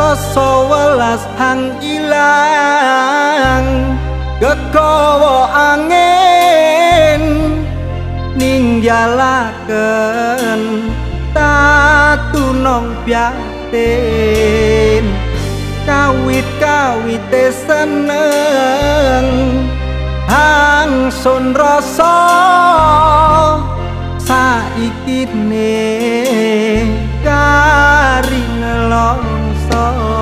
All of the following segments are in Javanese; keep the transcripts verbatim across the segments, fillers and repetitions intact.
rasa welas hang ilang kekowo angin ninggalaken tatu nong piatin kawit-kawite seneng hang sun rasa saikine kari nelongso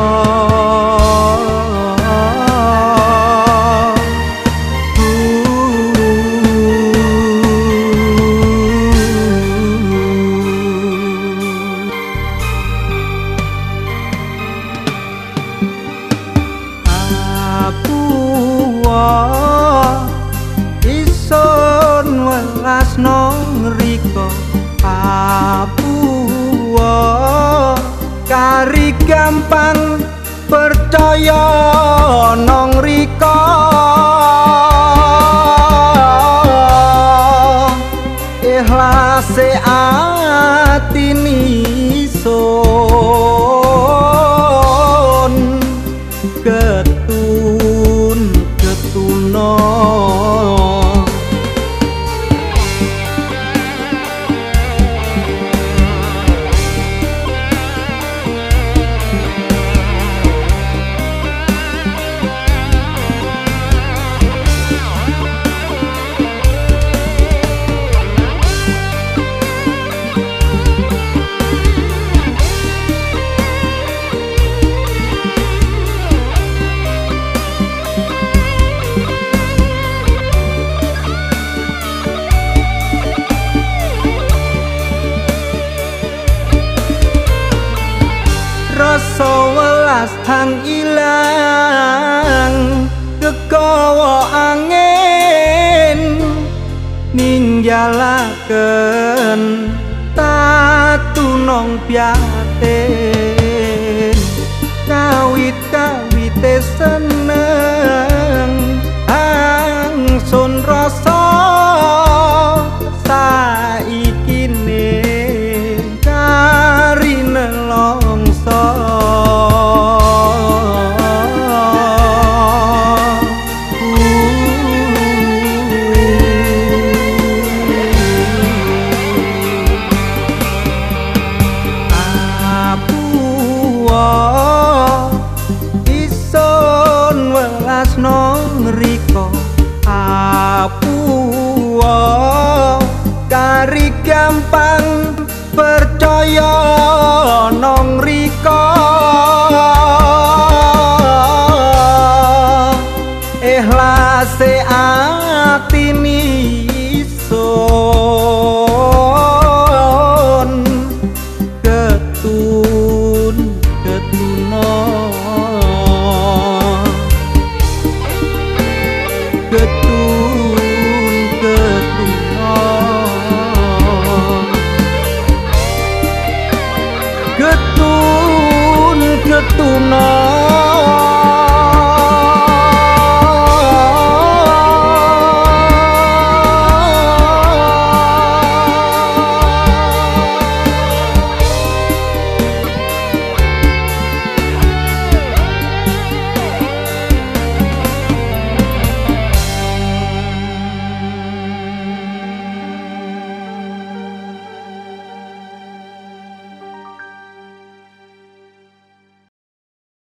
nong riko Papua kari gampang percaya nong riko ikhlase ati nison ketun ketuno rasa welas hang ilang kekowo angin ninggalaken tatu nong piatin kawit-kawite seneng hang sun rasa saikine kari nelongso nong riko Papua kari gampang percaya nong riko ikhlase ati nison ketun ketuno ketun ketuno ketun ketuno